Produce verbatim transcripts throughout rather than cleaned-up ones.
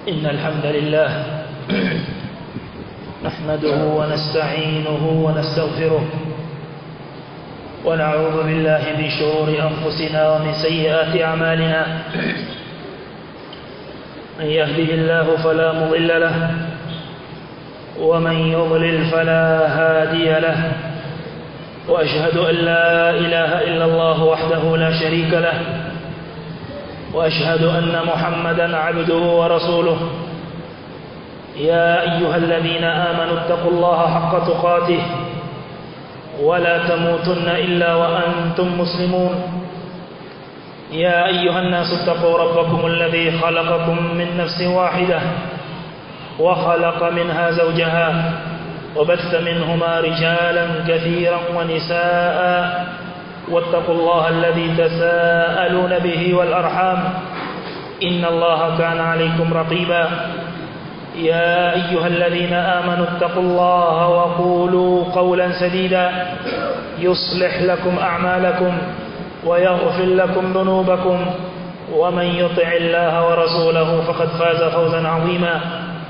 إن الحمد لله نحمده ونستعينه ونستغفره ونعوذ بالله من شرور أنفسنا ومن سيئات أعمالنا من يهده الله فلا مضل له ومن يضلل فلا هادي له وأشهد أن لا إله إلا الله وحده لا شريك له وأشهد أن محمدا عبده ورسوله يا أيها الذين آمنوا اتقوا الله حق تقاته ولا تموتن إلا وأنتم مسلمون يا أيها الناس اتقوا ربكم الذي خلقكم من نفس واحدة وخلق منها زوجها وبث منهما رجالا كثيرا ونساء واتقوا الله الذي تساءلون به والأرحام إن الله كان عليكم رقيبا يا أيها الذين آمنوا اتقوا الله وقولوا قولا سديدا يصلح لكم أعمالكم ويغفر لكم ذنوبكم ومن يطع الله ورسوله فقد فاز فوزا عظيما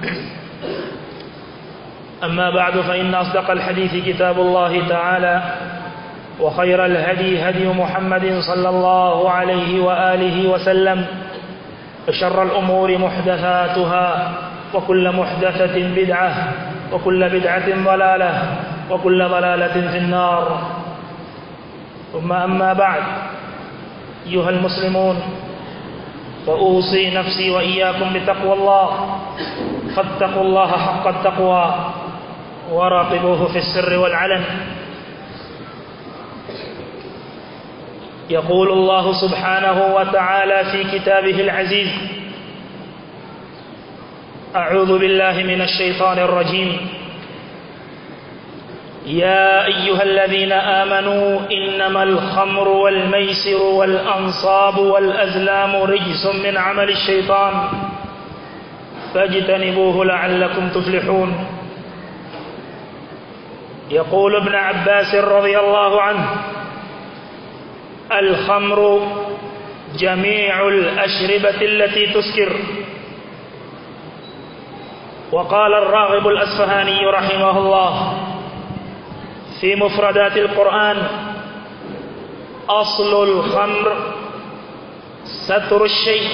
أما بعد فإن أصدق الحديث كتاب الله تعالى وخير الهدي هدي محمد صلى الله عليه وآله وسلم وشر الأمور محدثاتها وكل محدثة بدعة وكل بدعة ضلالة وكل ضلالة في النار ثم أما بعد أيها المسلمون فأوصي نفسي وإياكم بتقوى الله فاتقوا الله حق التقوى وراقبوه في السر والعلن يقول الله سبحانه وتعالى في كتابه العزيز أعوذ بالله من الشيطان الرجيم يا أيها الذين آمنوا إنما الخمر والميسر والأنصاب والأزلام رجس من عمل الشيطان فاجتنبوه لعلكم تفلحون يقول ابن عباس رضي الله عنه الخمر جميع الأشربة التي تسكر وقال الراغب الأصفهاني رحمه الله في مفردات القرآن أصل الخمر ستر الشيء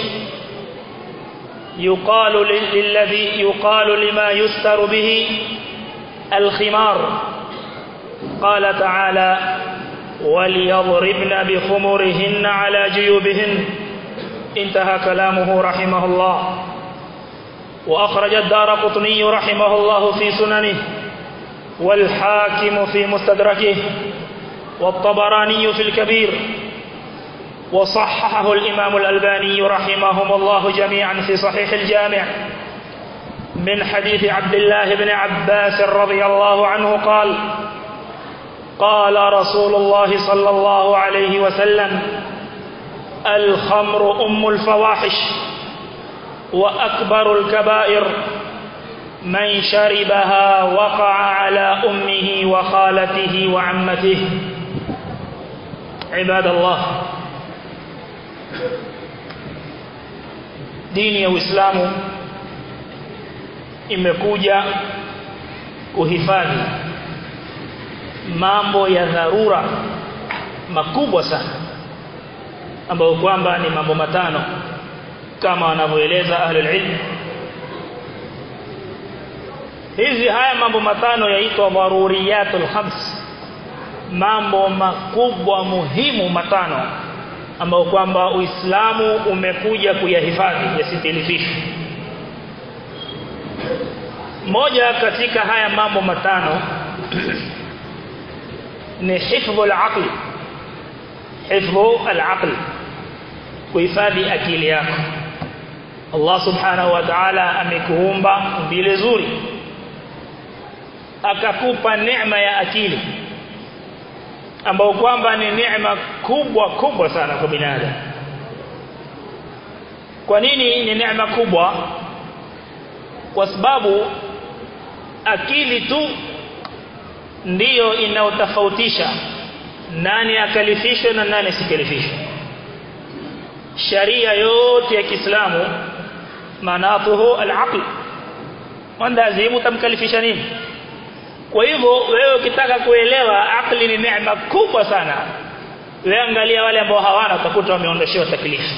يقال للذي يقال لما يستر به الخمار قال تعالى وليضربن بخمرهن على جيوبهن انتهى كلامه رحمه الله وأخرج الدارقطني رحمه الله في سننه والحاكم في مستدركه والطبراني في الكبير وصححه الإمام الألباني رحمهم الله جميعا في صحيح الجامع من حديث عبد الله بن عباس رضي الله عنه قال قال رسول الله صلى الله عليه وسلم الخمر أم الفواحش وأكبر الكبائر من شربها وقع على أمه وخالته وعمته عباد الله dini ya Uislamu imekuja kuhifadhi mambo ya dharura makubwa sana ambayo kwamba ni mambo matano kama wanavyoeleza ahlul ilm. Hizi haya mambo matano yaitwa daruriyatul khams, mambo makubwa muhimu matano ambayo kwamba Uislamu umekuja kuyahifadhi yasitilifishwe. Moja katika haya mambo matano ni hifdhul aql, hifdhul aql, kuhifadhi akili yako. Allah subhanahu wa ta'ala amekuumba umbile zuri, akakupa neema ya akili ambayo kwamba ni neema kubwa kubwa sana kwa binadamu. Kwa nini ni neema kubwa? Kwa sababu akili tu ndiyo inaotofautisha nani akalifishwe na nani sikalifishwe. Sharia yote ya Kiislamu manatuhu al-aql, mwandazimu tamkalifisha nini? Kwa hivyo wewe ukitaka kuelewa akili ni neema kubwa sana, wewe angalia wale ambao hawana, utakuta wameondoshewa taklifu.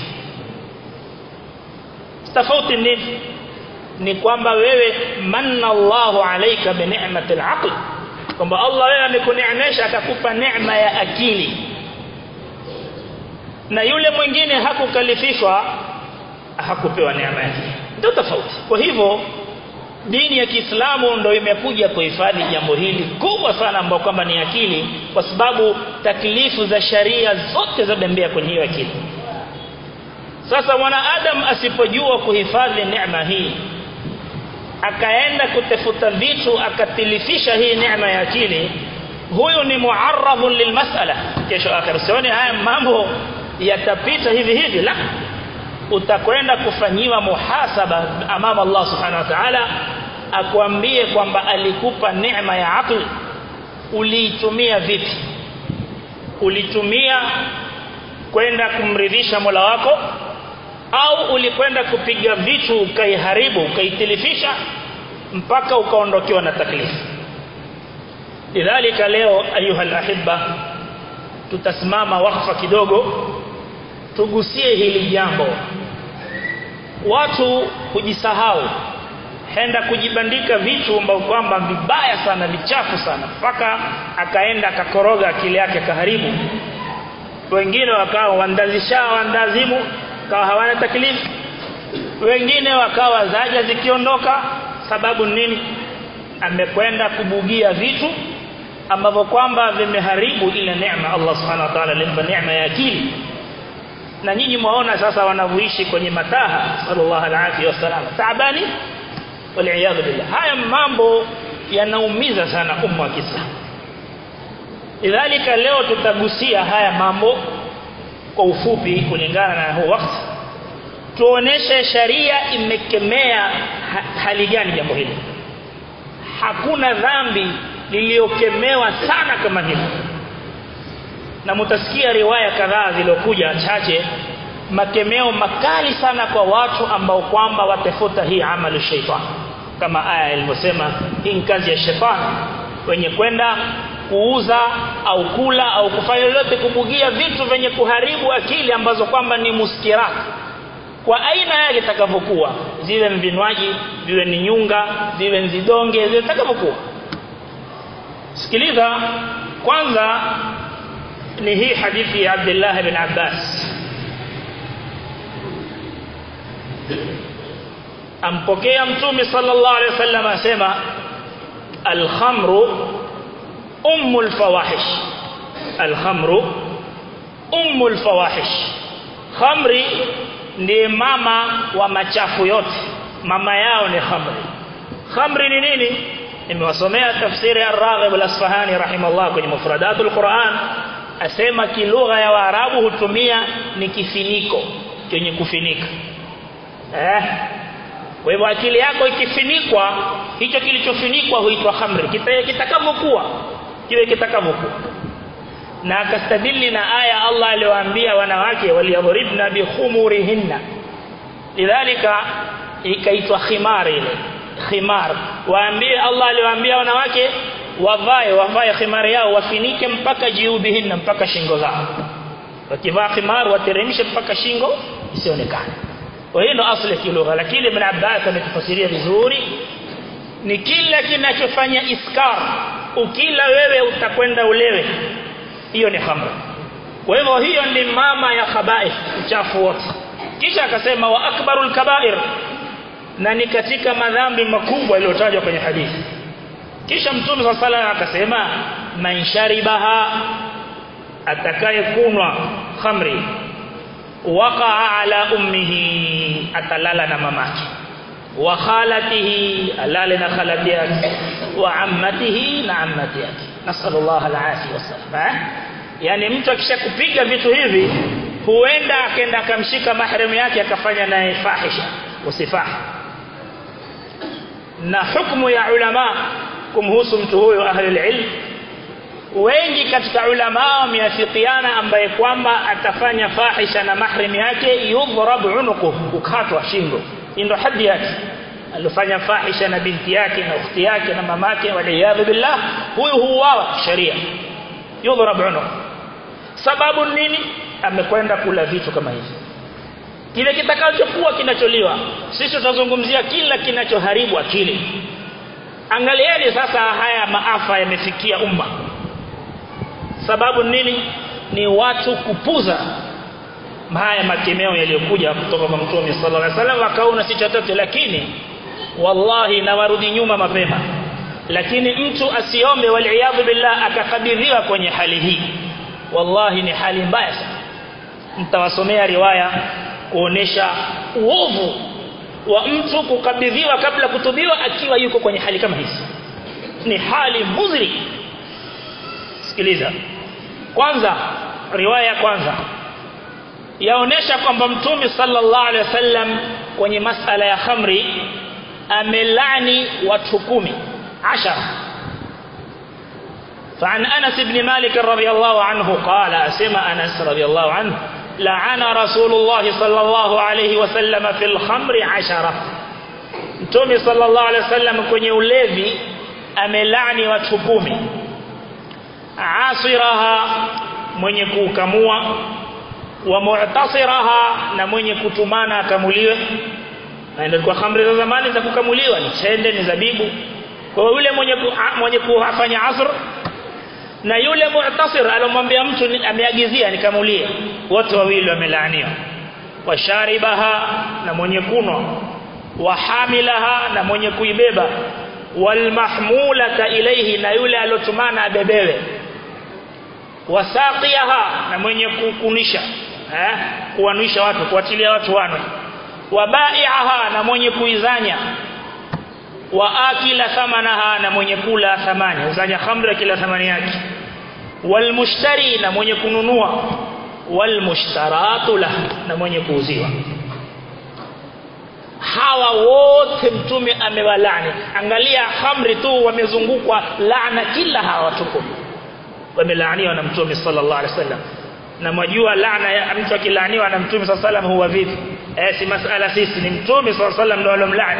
Tofauti nini? Ni kwamba wewe manna Allahu alayka bi ni'mati al-aql, kwamba Allah wewe amekuneemesha akakupa neema ya akili, na yule mwingine hakukalifishwa hakupewa neema yake. Ndio tofauti. Kwa hivyo dini ya Kiislamu ndio imekuja kuhifadhi jambo hili kubwa sana ambao kwamba ni akili, kwa sababu taklifu za sharia zote zabembea kwenye hiyo akili. Sasa mwanadamu asipojua kuhifadhi neema hii, akaenda kutafuta vitu akatilifisha hii neema ya akili, huyo ni muarradun lilmas'ala kesho akhir. Sioni haya mambo yatapita hivi hivi, la, utakwenda kufanyiwa muhasaba amama Allah subhanahu wa ta'ala, akwambie kwamba alikupa neema ya akili, uliitumia vipi? Ulitumia kwenda kumridhisha Mola wako, au ulikwenda kupiga vitu ukaiharibu ukaitilifisha mpaka ukaondokewa na taklifu? Lidhalika leo ayuha alahibba, tutasimama wakfa kidogo tugusie hili jambo. Watu kujisahau, henda kujibandika vitu ambavyo kwamba vibaya sana, vichafu sana, mpaka akaenda akakoroga akili yake kaharibu. Wengine wakawa wandazisha wandazimu kawa hawana taklifu, wengine wakawa zaja zikiondoka. Sababu nini? Amekwenda kubugia vitu ambavyo kwamba vimeharibu ile neema Allah subhanahu wa ta'ala alimpa neema ya akili. Na nyinyi muona sasa wanavyoishi kwenye mataha, sallallahu alaihi wasallam, taabani wal billah. Haya mambo yanaumiza sana umma wa Kiislamu. Lidhalika leo tutagusia haya mambo kwa ufupi kulingana na huu wakati, tuoneshe sharia imekemea hali gani jambo hili. Hakuna dhambi liliokemewa sana kama hili, na mutasikia riwaya kadhaa zilokuja chache, makemeo makali sana kwa watu ambao kwamba watafuta hii amali shaitan, kama aya ilivyosema hii kazi ya shetani, wenye kwenda kuuza au kula au kufanya lolote kubugia vitu venye kuharibu akili ambazo kwamba ni muskirat kwa aina yake itakavyokuwa, ziwe vinywaji, ziwe ni nyunga, ziwe nzidonge, ziwe itakavyokuwa. Sikiliza kwanza ni hii hadithi ya Abdullah ibn Abbas, ampokea Mtume sallallahu alaihi wasallam asema al-khamru ummul fawahish, al-khamru ummul fawahish, khamri ni mama wa machafu yote, mama yao ni khamri. Khamri ni nini? Nimewasomea tafsiri ya Ar-Raghib al-Asfahani rahimahullah kwenye mufradatul Quran, asema kilugha ya Waarabu hutumia ni kifiniko chenye kufinika. Eh, kwa hivyo akili yako ikifinikwa, hicho kilichofinikwa huitwa khamri, kitakavyokuwa kiwe kitakavyokuwa. Na akastadili na aya Allah aliyowaambia wanawake waliyadhribna bi khumurihinna, lidhalika ikaitwa khimar. Ile khimar, waambie Allah aliyowaambia wanawake wavae wavae khimar yao, wafinike mpaka jiubihinna, mpaka shingo zao. Wakivaa khimar wateremshe mpaka shingo isionekane. Kwa hiyo ndo asili kilugha, lakini Ibn Abbas ametufasiria vizuri, ni kila kinachofanya iskar, ukila wewe utakwenda ulewe, hiyo ni khamr. Kwa hivyo hiyo ni mama ya khabaith, uchafu wote. Kisha akasema wa akbarul kaba'ir, na ni katika madhambi makubwa yaliyotajwa kwenye hadithi. Kisha Mtume sallallahu alaihi wasallam akasema man sharibaha, atakaye kunwa khamri, waqa'a ala ummihi, atalala na mamake, wa khalatihi, alale na khalati yake, wa ammatihi, na ammati yake. Nasallallahu alaihi wasallam. Yani mtu akishakupiga vitu hivi, huenda akaenda akamshika mahram yake akafanya naye fahisha, usifahi. Na hukumu ya ulama kumhusu mtu huyo, ahli ilm wengi katika ulama wameafikiana ambaye kwamba atafanya fahisha na mahram yake, yudhrab unuqu, ukatwa shingo, ndio hadi yake alifanya fahisha na binti yake na ukhti yake na mamake waliyadhu billah huyu huuawa sharia yudhrab unuq sababu nini amekwenda kula vitu kama hivi kile kitakachokuwa kinacholiwa sisi tutazungumzia kila kinachoharibu akili angalieni sasa haya maafa yamefikia umma sababu nini ni watu kupuza haya makemeo yaliyokuja kutoka kwa Mtume sallallahu alaihi wasallam wakaona si chochote lakini wallahi na warudi nyuma mapema lakini mtu asiombe waliaadhu billah akakabidhiwa kwenye hali hii wallahi ni hali mbaya sana nitawasomea riwaya kuonesha uovu wa mtu kukabidhiwa kabla kutubiwa akiwa yuko kwenye hali kama hizi ni hali mudhiri sikiliza kwanza riwaya kwanza yaonesha kwamba Mtume sallallahu alaihi wasallam kwenye masala ya khamri amelani watu kumi ashara فعن أنس بن مالك رضي الله عنه قال أسمع أنس رضي الله عنه لعن رسول الله صلى الله عليه وسلم في الخمر عشرة Mtume sallallahu alaihi wasallam kwenye ulevi amelani watu kumi asiraha mwenye kukamua wa mu'tasiraha na mwenye kutumana akamuliwe na ndio kwa khamri za zamani za kukamuliwa ni chende ni zabibu kwa yule mwenye mwenye kufanya asr na yule mu'tasir alomwambia mtu ameagizia nikamulie wote wawili wamelaaniwa washaribaha na mwenye kunwa wahamilaha na mwenye kuibeba walmahmulata ilayhi na yule alotumana abebewe wasaqiyaha na mwenye kukunisha eh kuwanuisha watu kuatilia watu wanwe wabai'aha na mwenye kuizanya wa akila thamanaha na mwenye kula thamani uzanya khamra kila thamani yake walmushtari na mwenye kununua walmushtaratu lahu na mwenye kuuziwa hawa wote Mtume amewalani angalia khamri tu wamezungukwa laana kila hawa watu wamelaaniwa na Mtume sallallahu alaihi wasallam na mwajua laana ya mtu akilaaniwa na Mtume sallallahu alaihi wasallam huwa vipi eh si masala sisi ni Mtume sallallahu alaihi wasallam ndio alomlaani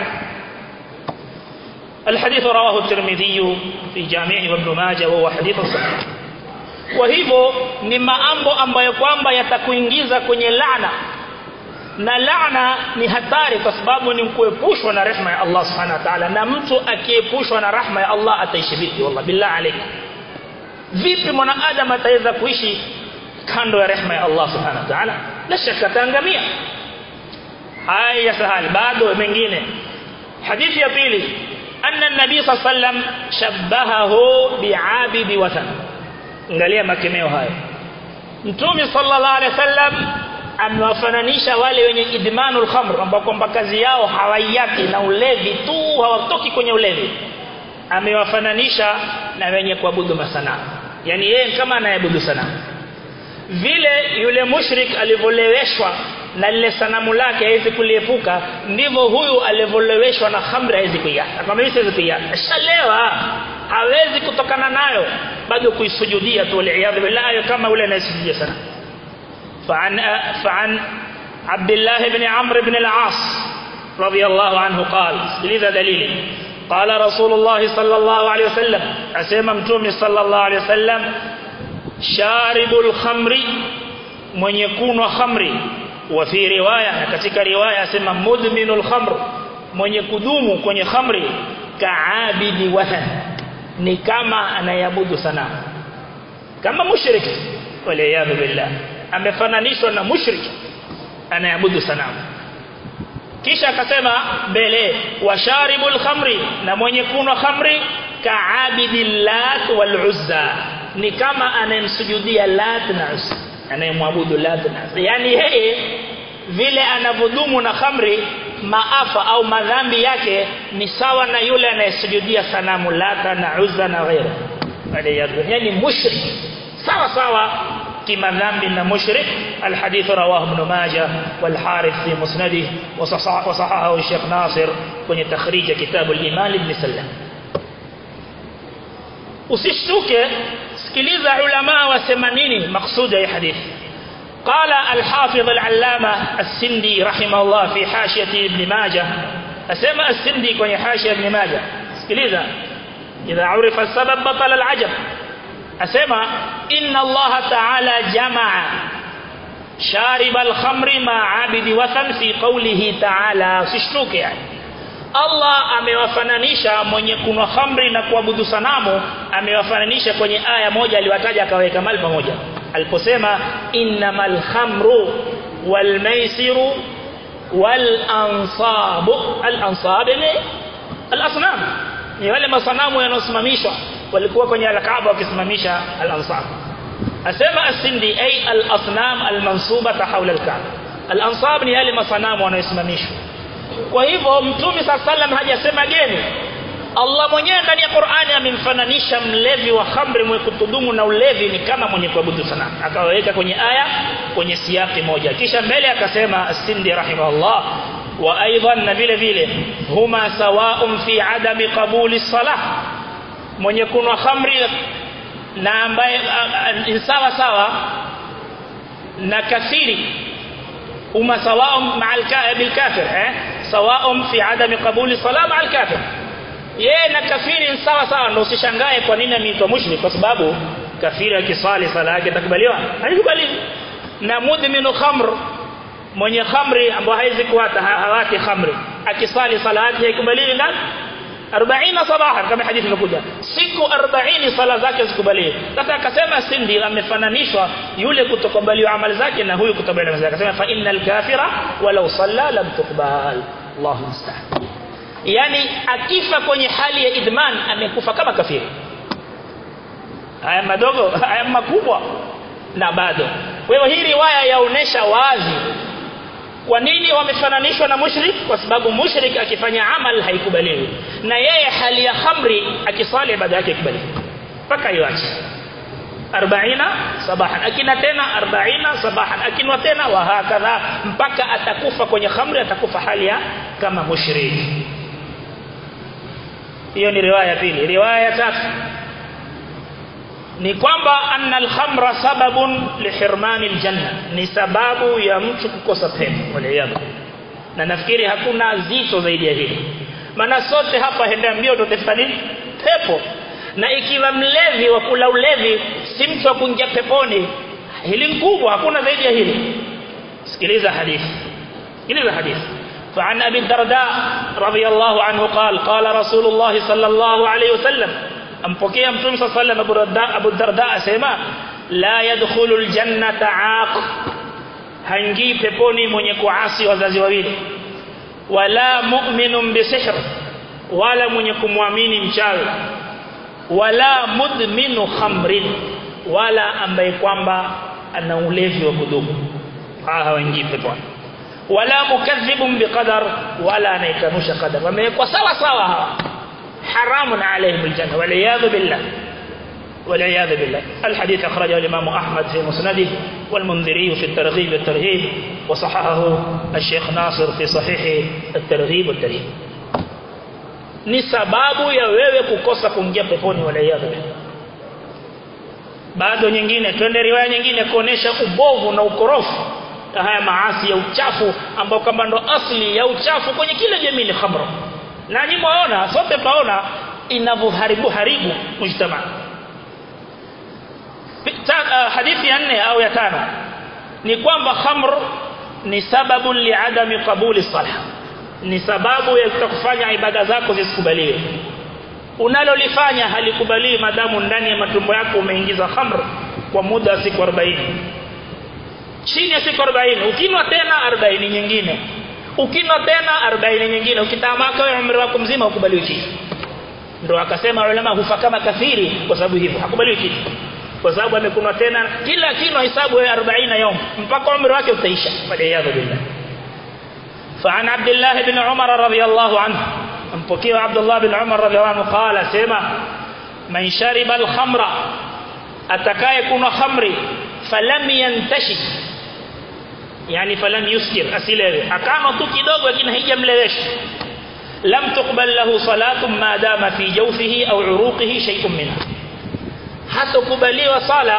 الحديث رواه الترمذي في جامعه وابن ماجه وهو حديث صحيح kwa hivyo ni mambo ambayo kwamba yatakuingiza kwenye laana na laana ni hatari kwa sababu ni kuepushwa na rehema ya Allah subhanahu wa ta'ala na mtu akiepushwa na rahma ya Allah ataishi vipi wallahi billah alayk vipi mwanadamu ataweza kuishi kando ya rehema ya Allah subhanahu wa ta'ala la shaka taangamia haya sahali bado mengine hadithi ya pili أن النبي صلى الله عليه وسلم شبهه بعابد وثن angalia makemeo haya Mtume sallallahu alaihi wasallam amewafananisha wale wenye idmanul khamr ambao kwamba kazi yao hawaiachi na ulevi tu hawatoki kwenye ulevi amewafananisha na wenye kuabudu masanamu yani yeye kama anayeabudu sanamu vile yule mushrik alivoleweshwa na lile sanamu lake hawezi kuliepuka ndivyo huyu alivoleweshwa na khamri hawezi kuiacha kama mimi siwezi kuiacha ashalewa hawezi kutokana nayo bado kuisujudia tu waliaadhu billahi kama yule anayesijudia sana fa'an fa'an Abdullah ibn Amr ibn al-As radiyallahu anhu qala liza dalili qala Rasulullah sallallahu alayhi wasallam asema Mtume sallallahu alayhi wasallam sharibul khamri mwenye kunwa khamri wa fi riwaya na katika riwaya asema mudminul khamr mwenye kudumu kwenye khamri kaabidi wathan ni kama anayabudu sanamu kama mushriki waliyadhu billah amefananishwa na mushriki anayabudu sanamu kisha akasema mbele washaribul khamri na mwenye kunwa khamri kaabidi lat wal uzza ni kama anayemsujudia lat na uzza anayemwabudu lat na uzza yani yeye vile anavodumu na khamri maafa au madhambi yake ni sawa na yule anayesujudia sanamu lata na uzza na ghairi yani mushrik sawa sawa kimadhambi na mushrik alhadith rawahu ibn majah wal harith fi musnadih wa sahahahu shaykh nasir kwenye takhrij kitabu al-iman ibn sallam usishtuke sikiliza ulama wasema nini maksudi ya hadithi قال الحافظ العلامة السندي رحمه الله في حاشية ابن ماجه أسمى السندي كوني حاشية ابن ماجه سكليزا إذا عرف السبب بطل العجب أسمى إن الله تعالى جمع شارب الخمر مع عابد وثن في قوله تعالى سشتوك يعني Allah amewafananisha mwenye kunywa khamri na kuabudu sanamu amewafananisha kwenye aya moja aliwataja akaweka mali pamoja aliposema innamal khamru wal maisiru wal ansabu al ansab ni al asnam ni wale masanamu yanosimamishwa walikuwa kwenye al-Kaaba wakisimamisha al ansab asema as-Sindi ay al asnam al mansuba hawla al-Kaaba al ansab ni yale masanamu yanosimamishwa. Kwa hivyo Mtume sallam hajasema geni. Allah mwenyewe ndani ya Qur'ani amemfananisha mlevi wa khamri mwenye kutudumu na ulevi ni kama mwenye kuabudu sanamu. Akaweka kwenye aya kwenye siyaki moja. Kisha mbele akasema As-Sindi rahimahullah wa aidan na vile vile huma sawa'un fi adami qabuli salah. Mwenye kunywa khamri na ambaye sawa sawa na kafiri huma sawa'un ma'al kafir eh sawa'un fi adami qabuli salah ma'al kafir. Yeye na kafiri sawa sawa ndio usishangae kwa nini ameitwa mushrik kwa sababu kafiri akisali sala yake itakubaliwa haikubaliwi. Na mudminu khamr mwenye khamri ambaye haizi kuata hawati khamri akisali sala yake haikubaliwi na arobaini sabaha kama hadithi imekuja siku arobaini sala zake zikubaliwe. Sasa akasema Sindi amefananishwa yule kutokubaliwa amali zake na huyu kutokubaliwa amali zake akasema fa innal kafira walau salla lam tuqbal. Allahu musta'an. Yani akifa kwenye hali ya idman amekufa kama kafiri. Haya madogo haya makubwa na bado. Kwa hiyo hii riwaya yaonesha wazi kwa nini wamefananishwa na mushrik kwa sababu mushrik akifanya amal haikubaliwi na yeye hali ya khamri akisali ibada yake ikubaliwi mpaka iwache arobaini sabahan akina tena arobaini sabahan akinwa tena wa hakadha mpaka atakufa kwenye khamri atakufa hali ya kama mushrik. Hiyo ni riwaya pili. Riwaya tatu ni kwamba anna al-khamra sababun lihirmani al-janna ni sababu ya mtu kukosa pepo waliyaba. Na nafikiri hakuna zito zaidi ya hili maana sote hapa henda mbio tutafanya pepo na ikiwa mlevi wa kula ulevi si mtu kuingia peponi hili kubwa hakuna zaidi ya hili. Sikiliza hadithi sikiliza hadithi فعن أبي الدرداء رضي الله عنه قال قال رسول الله صلى الله عليه وسلم أمبكي أمتم صلى الله عليه وسلم أبو الدرداء سيما لا يدخل الجنة عاق هنجي peponi mwenye kuasi wazazi wawili wala mu'minun bisihr wala mwenye kumwamini mchawi wala mudminu khamrin wala ambaye kwamba ana ulevi wa kudumu hawaingii peponi wala mukadhibun biqadar wala anaikanusha qadar wamekuwa sawa sawa hawa haramun alayhim aljanna wal iyad billah wal iyad billah. الحديث أخرجه الإمام أحمد في مسنده والمنذري في الترغيب والترهيب وصححه الشيخ ناصر في صحيح الترغيب والترهيب. ni sababu ya wewe kukosa kuingia peponi wal iyad billah. Bado nyingine twende riwaya nyingine kuonesha ubovu na ukorofu haya maasi ya uchafu ambao kama ndo asili ya uchafu kwenye kila jamii ni khamra. Na nyinyi mwaona sote paona inavyoharibu haribu mujtama. Hadithi ya nne au ya tano ni kwamba khamr ni sababu liadami qabuli salah ni sababu ya kufanya ibada zako zisikubaliwe. Unalolifanya halikubaliwi madamu ndani ya matumbo yako umeingiza khamr kwa muda wa siku arobaini. Chini ya siku arobaini ukinwa tena arobaini nyingine ukinwa tena arobaini nyingine ukitamaka wewe umri wako mzima ukubaliwi kitu. Ndio akasema ulama hufa kama kafiri kwa sababu hivyo hakubaliwi kitu kwa sababu amekunwa tena kila kino hisabu wewe arobaini yom mpaka umri wake utaisha waliyadhu billah. فعن عبد الله بن عمر رضي الله عنه mpokea عبد الله بن عمر رضي الله عنه قال سما من شرب الخمر atakaye kunwa khamri falam yantashi yani falam yuskir asilewe akama tu kidogo lakini haijamlewesha lam tuqbal lahu salatu ma dama fi jawfihi au uruqihi shay'un minha hatakubaliwa sala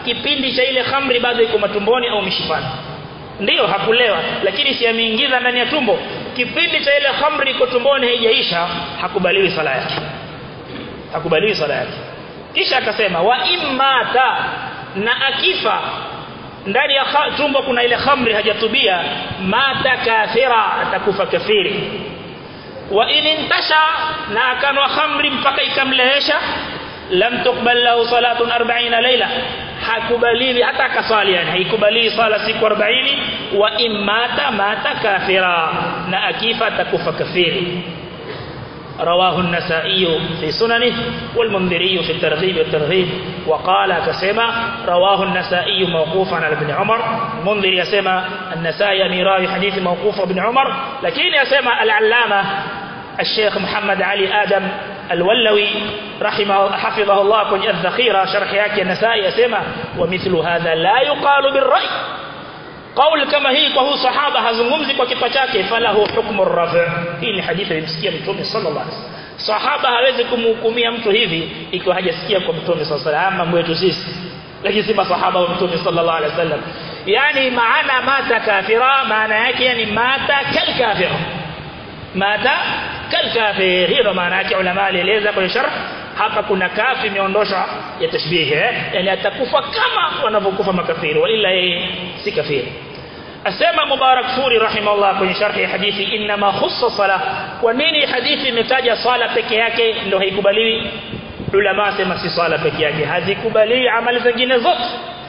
kipindi cha ile khamri bado iko matumboni au mishipani. Ndio hakulewa, lakini si ameingiza ndani ya tumbo. Kipindi cha ile khamri iko tumboni haijaisha, hakubaliwi sala yake. Hakubaliwi sala yake. Kisha akasema wa immata, na akifa ndani ya tumbo kuna ile khamri hajatubia, mata kafira, atakufa kafiri. Wa in intasha, na akanwa khamri mpaka ikamlehesha, lam tuqbal lahu salatun arobaini layla, hakubaliwi hata kasali, yani haikubali sala siku arobaini. Wa immata mata kafira, na akifa atakufa kafiri. رواه النسائي في سننه والمنذري في الترغيب والترهيب. وقال كسمة رواه النسائي موقوفا على ابن عمر. منذر يسمى النسائي ميراي حديث موقوف ابن عمر، لكن يسمى العلامة الشيخ محمد علي آدم الولوي رحمه حفظه الله كن الذخيرة شرح ياكي النسائي يسمى ومثل هذا لا يقال بالرأي. قول kama hii kwa huyu sahaba hazungumzi kwa kichwa chake, falahu hukmu ar-raf'. Hii ni hadithi imsikia Mtume sallallahu alaihi wasallam. Sahaba hawezi kumhukumia mtu hivi ikiwa hajasikia kwa Mtume sallallahu alaihi wasallam, mambo yetu sisi, lakini si masahaba wa Mtume sallallahu alaihi wasallam. Yani maana mata kafira, maana yake yani mata kal kafir, mata kal kafir. Hiyo maana yake ulama alieleza kwa sharh. Hapa kuna kafi imeondoshwa ya tashbihi, eh yani atakufa kama wanavyokufa makafiri, wala yeye si kafiri. Asema Mubarakfuri rahimahullah kwenye sharhi hadithi inma khussa salah. Kwa nini hadithi imetaja sala peke yake ndio haikubaliwi? Ulama sema si sala peke yake, hazikubaliwi amali zingine zote.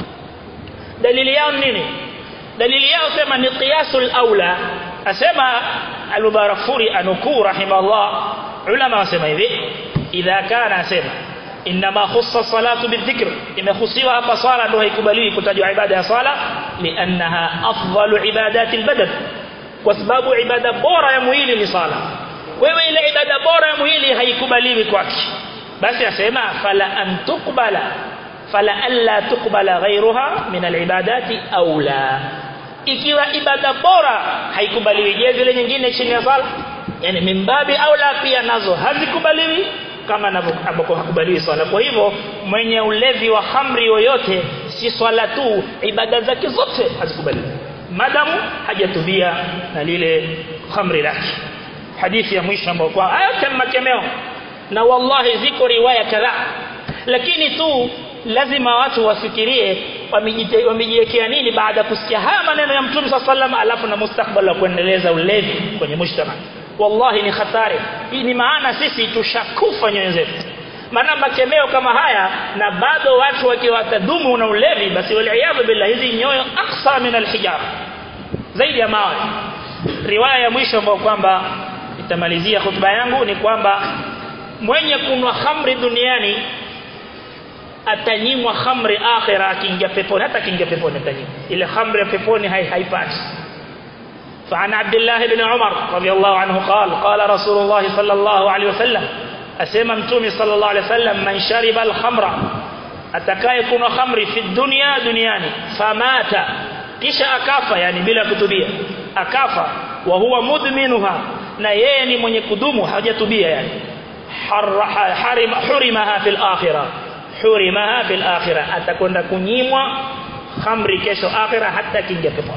Dalili yao nini? Dalili yao sema ni qiyasul aula. Asema al-Mubarakfuri anuku rahimahullah, ulama wasema hivi idha kana, asema inma khussa salatu bidhikr, imekhusiwa hapa sala ndio haikubaliwi kutajwa ibada ya sala, liannaha afdalu ibadati albadan, kwa sababu ibada bora ya mwili ni sala. Wewe ile ibada bora ya mwili haikubaliwi kwake, basi asema fala an tuqbala fala alla tuqbala ghayruha min alibadati aula. Ikiwa ibada bora haikubaliwi, je zile nyingine chini ya sala? Yani mimbabi aula pia nazo hazikubaliwi kama ambako hakubaliwi swala. Kwa hivyo mwenye ulevi wa khamri yoyote, si swala tu, ibada zake zote hazikubaliwi madamu hajatubia na lile khamri lake. Hadithi ya mwisho ambayo kwa haya kama kemeo, na wallahi ziko riwaya kadhaa, lakini tu lazima watu wafikirie wamejiwekea nini baada ya kusikia haya maneno ya Mtume sallallahu alaihi wasallam, alafu na mustakbal wa kuendeleza ulevi kwenye mujtama. Wallahi ni hatari. Hii ni maana sisi tushakufa nyoyo zetu. Maana makemeo kama haya na bado watu wakiwa watadumu na ulevi, basi wal billah hizi nyoyo aksa min alhijar, zaidi ya mawe. Riwaya ya mwisho ambayo kwamba itamalizia hotuba yangu ni kwamba mwenye kunwa khamri duniani atanyimwa khamri akhira akiingia peponi. Hata akiingia peponi atanyimwa ile khamri ya peponi, haipati. فعن عبد الله بن عمر رضي الله عنه قال قال رسول الله صلى الله عليه وسلم، أسمى متومي صلى الله عليه وسلم من شرب الخمر، أتكاي كون خمر في الدنيا دنياني فمات kisha akafa, yani bila kutubia akafa, wa huwa mudminuha, na yeye ni mwenye kudumu hajatubia, yani harima hurimaha fil akhirah, hurimaha fil akhirah, atakwenda kunyimwa khamri kesho akhirah hata kingia peponi.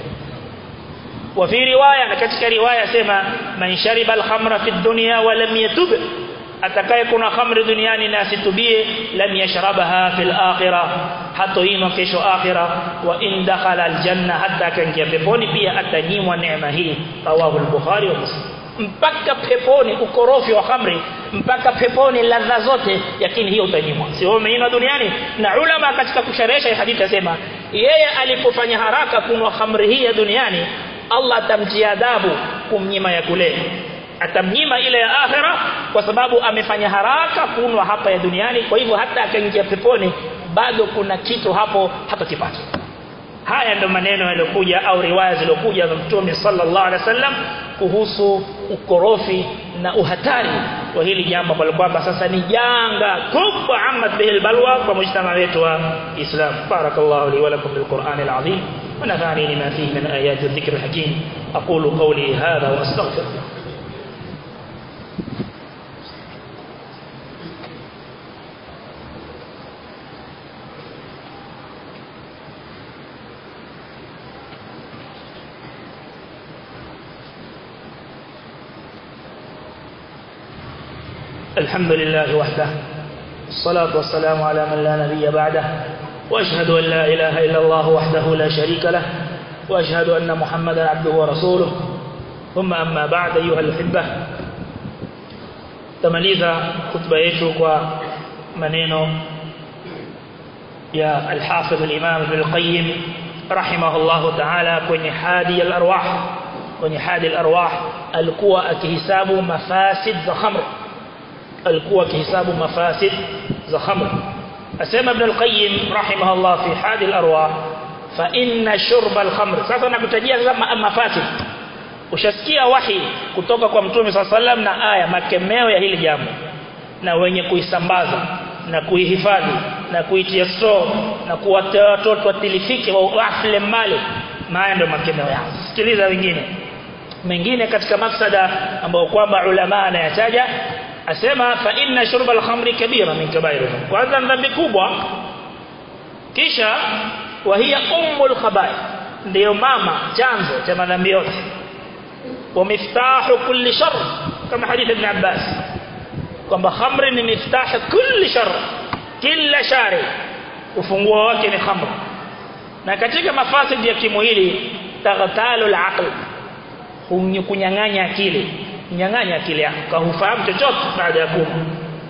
وفي رواية katika riwaya sema man shariba al-khamra fi ad-dunya wa lam yatub, atakaye kuna khamri duniani na asitubie, lam yashrabaha fil akhirah, hatoinwa kesho akhirah. Wa in dakhala al-janna, hatta kaingia peponi pia atanyimwa neema hii. Rawahu al-Bukhari wa Muslim. Mpaka peponi ukorofi wa khamri, mpaka peponi ladha zote, lakini hiyo utanyimwa, sio umeinwa duniani. Na ulama katika kusherehesha hadithi yasema yeye alipofanya haraka kunwa khamri hii ya duniani, Allah atamtia adabu kumnyima ya kule, atamnyima ile ya akhira, kwa sababu amefanya haraka kunwa hapa ya duniani. Kwa hivyo hata akaingia peponi bado kuna kitu hapo hata kipata. Haya ndio maneno yaliokuja au riwaya zilizokuja za Mtume sallallahu alaihi wasallam kuhusu ukorofi na uhatari wa hili jambo, kwa kwamba sasa ni janga kubwa amat bihil balwa kwa mujtama wetu wa Islam. Barakallahu li wa lakum bil Qur'anil azim wa nafa'ani lima fihi min ayati dhikr hakim. Aqulu qawli hadha wa astaghfirullah. الحمد لله وحده الصلاة والسلام على من لا نبي بعده وأشهد أن لا إله إلا الله وحده لا شريك له وأشهد أن محمدا عبده ورسوله ثم أما بعد أيها الأحبة تمaliza khutba yetu kwa maneno ya al-Hafidh al-Imam Ibn al-Qayyim rahimahullah ta'ala kwenye hadi al-arwah kwenye hadi al-arwah alikuwa akihisabu mafasid za khamr alikuwa akihisabu mafasid za khamr asema Ibn al-Qayyim rahimahullah fi hadi al-arwah fa inna shurba al-khamr sasa nakutajia sasa mafasid ushasikia wahi kutoka kwa Mtume sallam na aya makemeo ya hili jambo na wenye kuisambaza na kuihifadhi na kuitia store na kuwatia watoto watilifike wafle mali maana ndio makemeo yao sikiliza wengine mengine katika mafsada ambao kwamba ulama anayataja asema fa inna shurba al-khamri kabira min kaba'ir kwanza dhambi kubwa kisha wa hiya ummul khaba'ith ndio mama chanzo cha madhambi yote ومفتاح كل شر كما حديث ابن عباس kwamba khamri ni miftah kulli shar kila shari ufunguo wake ni khamr na katika mafasid ya kimwili taghtalul aql kunyang'anya akili kunyang'anya akili yako kahufahamu chochote baada ya kunywa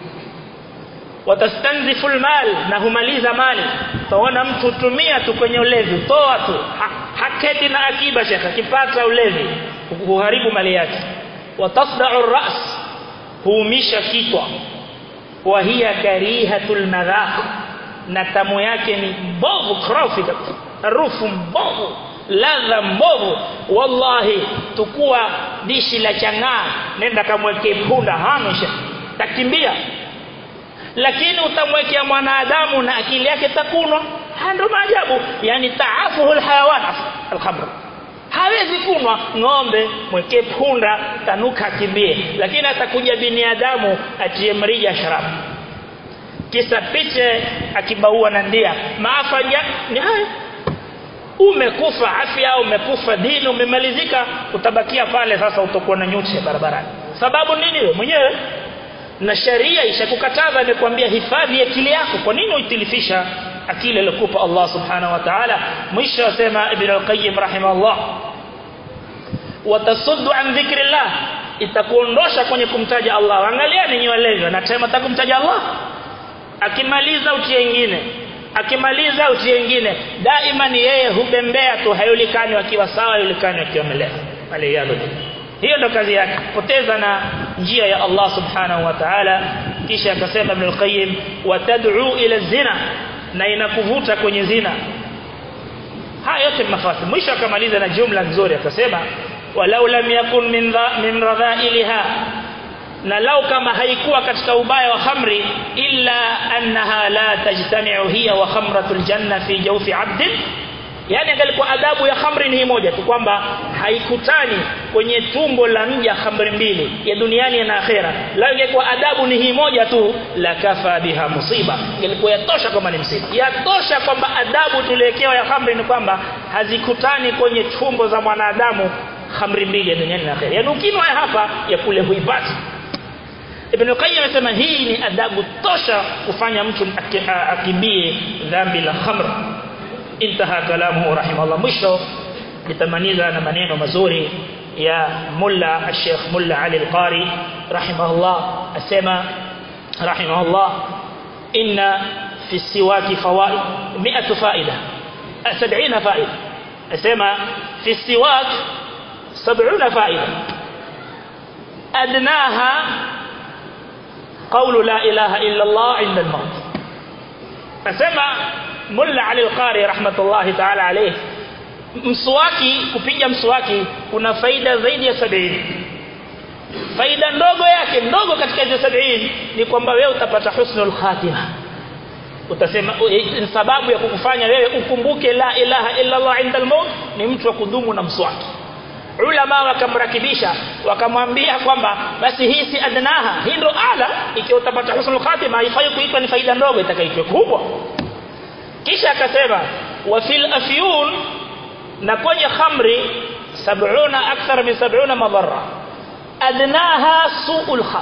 watastanzifu almal na humaliza mali taona mtu tumia tu kwenye ulevi toa tu haketi na akiba shekha kipata ulevi kuharibu mali yake watasda'u ar-ra's huumisha kichwa wa hiya karihatul madhaq na tamu yake ni mbovu krofi harufu mbovu ladha mbovu wallahi tukua dishi la changaa nenda kamwekee punda hamisha takimbia lakini utamwekea mwanadamu na akili yake takunwa ndio maajabu yani taafuhul hayawan al-khamr hawezi kunwa ng'ombe mwekee punda tanuka kimbie lakini atakuja binadamu atie mrija sharabu kisa piche akibaua na ndia maafa ni haya umekufa afya umekufa dini umemalizika utabakia pale sasa utakuwa na nyuche barabarani sababu nini wewe mwenyewe na sharia ishakukataza imekwambia hifadhi akili yako kwa nini uitilifisha akili aliyokupa Allah subhanahu wa ta'ala mwisho asema Ibn al-Qayyim rahimahullah watasuddu an dhikrillah itakuondosha kwenye kumtaja Allah angalia ninyi walevi anasema takumtaja Allah akimaliza utie nyingine akimaliza utie nyingine daima ni yeye hubembea tu hayulikani wakiwa sawa yulikani wakiwa melewa aliyalo hiyo ndo kazi yake poteza na njia ya Allah subhanahu wa ta'ala kisha akasema Ibn al-Qayyim watad'u ila zina na inakuvuta kwenye zina haya yote mafasi mwisho akamaliza na jumla nzuri akasema walau lam yakun min min radha'ilha na lau kama haikuwa katika ubaya wa khamri illa annaha la tajtami'u hiya wa khamratul janna fi jawfi 'abdin yani angalikuwa adabu ya khamri ni moja tu kwamba haikutani kwenye tumbo la mja khamri mbili ya duniani na akhera la ingekuwa adabu ni hii moja tu la kafa biha musiba ingekuwa yatosha kama ni msiba yatosha kwamba adabu tuliwekewa ya khamri ni kwamba hazikutani kwenye tumbo za mwanadamu khamri mbili ya duniani na akhera yani ukinwa hapa ya kule huipati Ibn Qayyim anasema hii ni adabu tosha kufanya mtu akimbie dhambi la khamr intaha kalamuhu rahimahullah mwisho litamaniza na maneno mazuri ya mulla al-Sheikh Mulla Ali al-Qari rahimahullah asema rahimahullah inna fi siwaki fawaid مئة faida سبعين faida asema fi siwak سبعين faida adnaha قول لا إله إلا الله عند الموت asema Mulla Ali al-Qari rahmatullahi ta'ala alayhi mswaki kupiga mswaki kuna faida zaidi ya sabini faida ndogo yake ndogo katika hizo sabini ni kwamba wewe utapata husnul khatima utasema sababu ya kukufanya wewe ukumbuke la ilaha illa Allah inda al-maut ni mtu wa kudumu na mswaki ulama wakamrakibisha wakamwambia kwamba basi hii si adnaha hii ndo ala ikiwa utapata husnul khatima haifai kuitwa ni faida ndogo itakaitwa kubwa kisha akasema wa fil afyun na kwenye khamri sabini akthar min sabini madhara adnaha su'ul khatim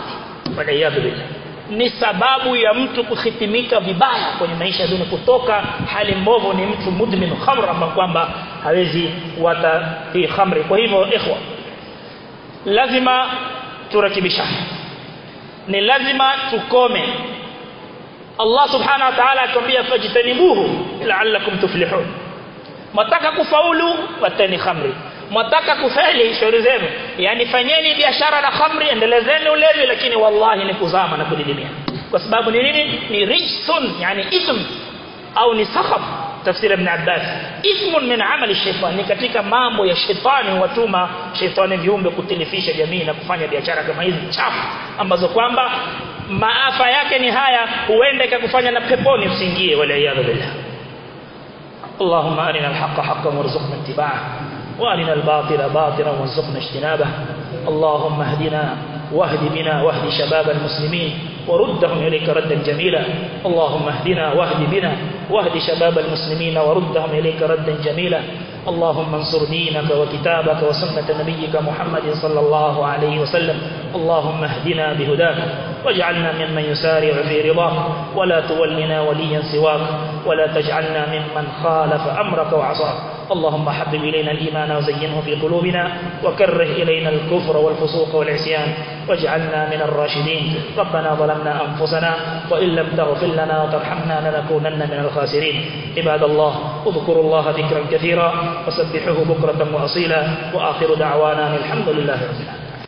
waliyadhu billah. Ni sababu ya mtu kuhitimika vibaya kwenye maisha ya dunia, kutoka hali mbovu ni mtu mudmin khamra ambao kwamba hawezi wata hii khamri. Kwa hivyo ikhwa, lazima turakibishane, ni lazima tukome. Allah subhanahu wa ta'ala atuambia fajtanibuhu la'allakum tuflihun. Mtaka kufaulu watani khamri, mtaka kufeli shauri zenu, yani fanyeni biashara na khamri, endelezeni ulevi, lakini wallahi ni kuzama na kudidimia. Kwa sababu ni nini? Ni rijsun, yani ism au ni sakhab. Tafsir Ibn Abbas, ismun min amali shaytan, ni katika mambo ya shetani, watuma shetani viumbe kutilifisha jamii na kufanya biashara kama hizi chafu ambazo kwamba maafa yake ni haya, huenda ikakufanya na peponi usiingie, wala iyadhu billah. اللهم أرنا الحق حقا وارزقنا اتباعه وأرنا الباطل باطلا وارزقنا اجتنابه. اللهم اهدنا واهد بنا واهد شباب المسلمين وردهم إليك ردا جميلا. اللهم اهدنا واهد بنا واهد شباب المسلمين وردهم إليك ردا جميلا. اللهم انصر دينك وكتابك وسنة نبيك محمد صلى الله عليه وسلم. اللهم اهدنا بهداك واجعلنا ممن يسارع في رضاك ولا تولنا وليا سواك ولا تجعلنا ممن خالف أمرك وعصاك. اللهم حبب إلينا الإيمان وزينه في قلوبنا وكره إلينا الكفر والفسوق والعصيان واجعلنا من الراشدين. ربنا ظلمنا أنفسنا وإن لم تغفر لنا وترحمنا لنكونن من الخاسرين. عباد الله، اذكروا الله ذكرا كثيرا وسبحوه بكرة وأصيلا، وآخر دعوانا الحمد لله رب العالمين.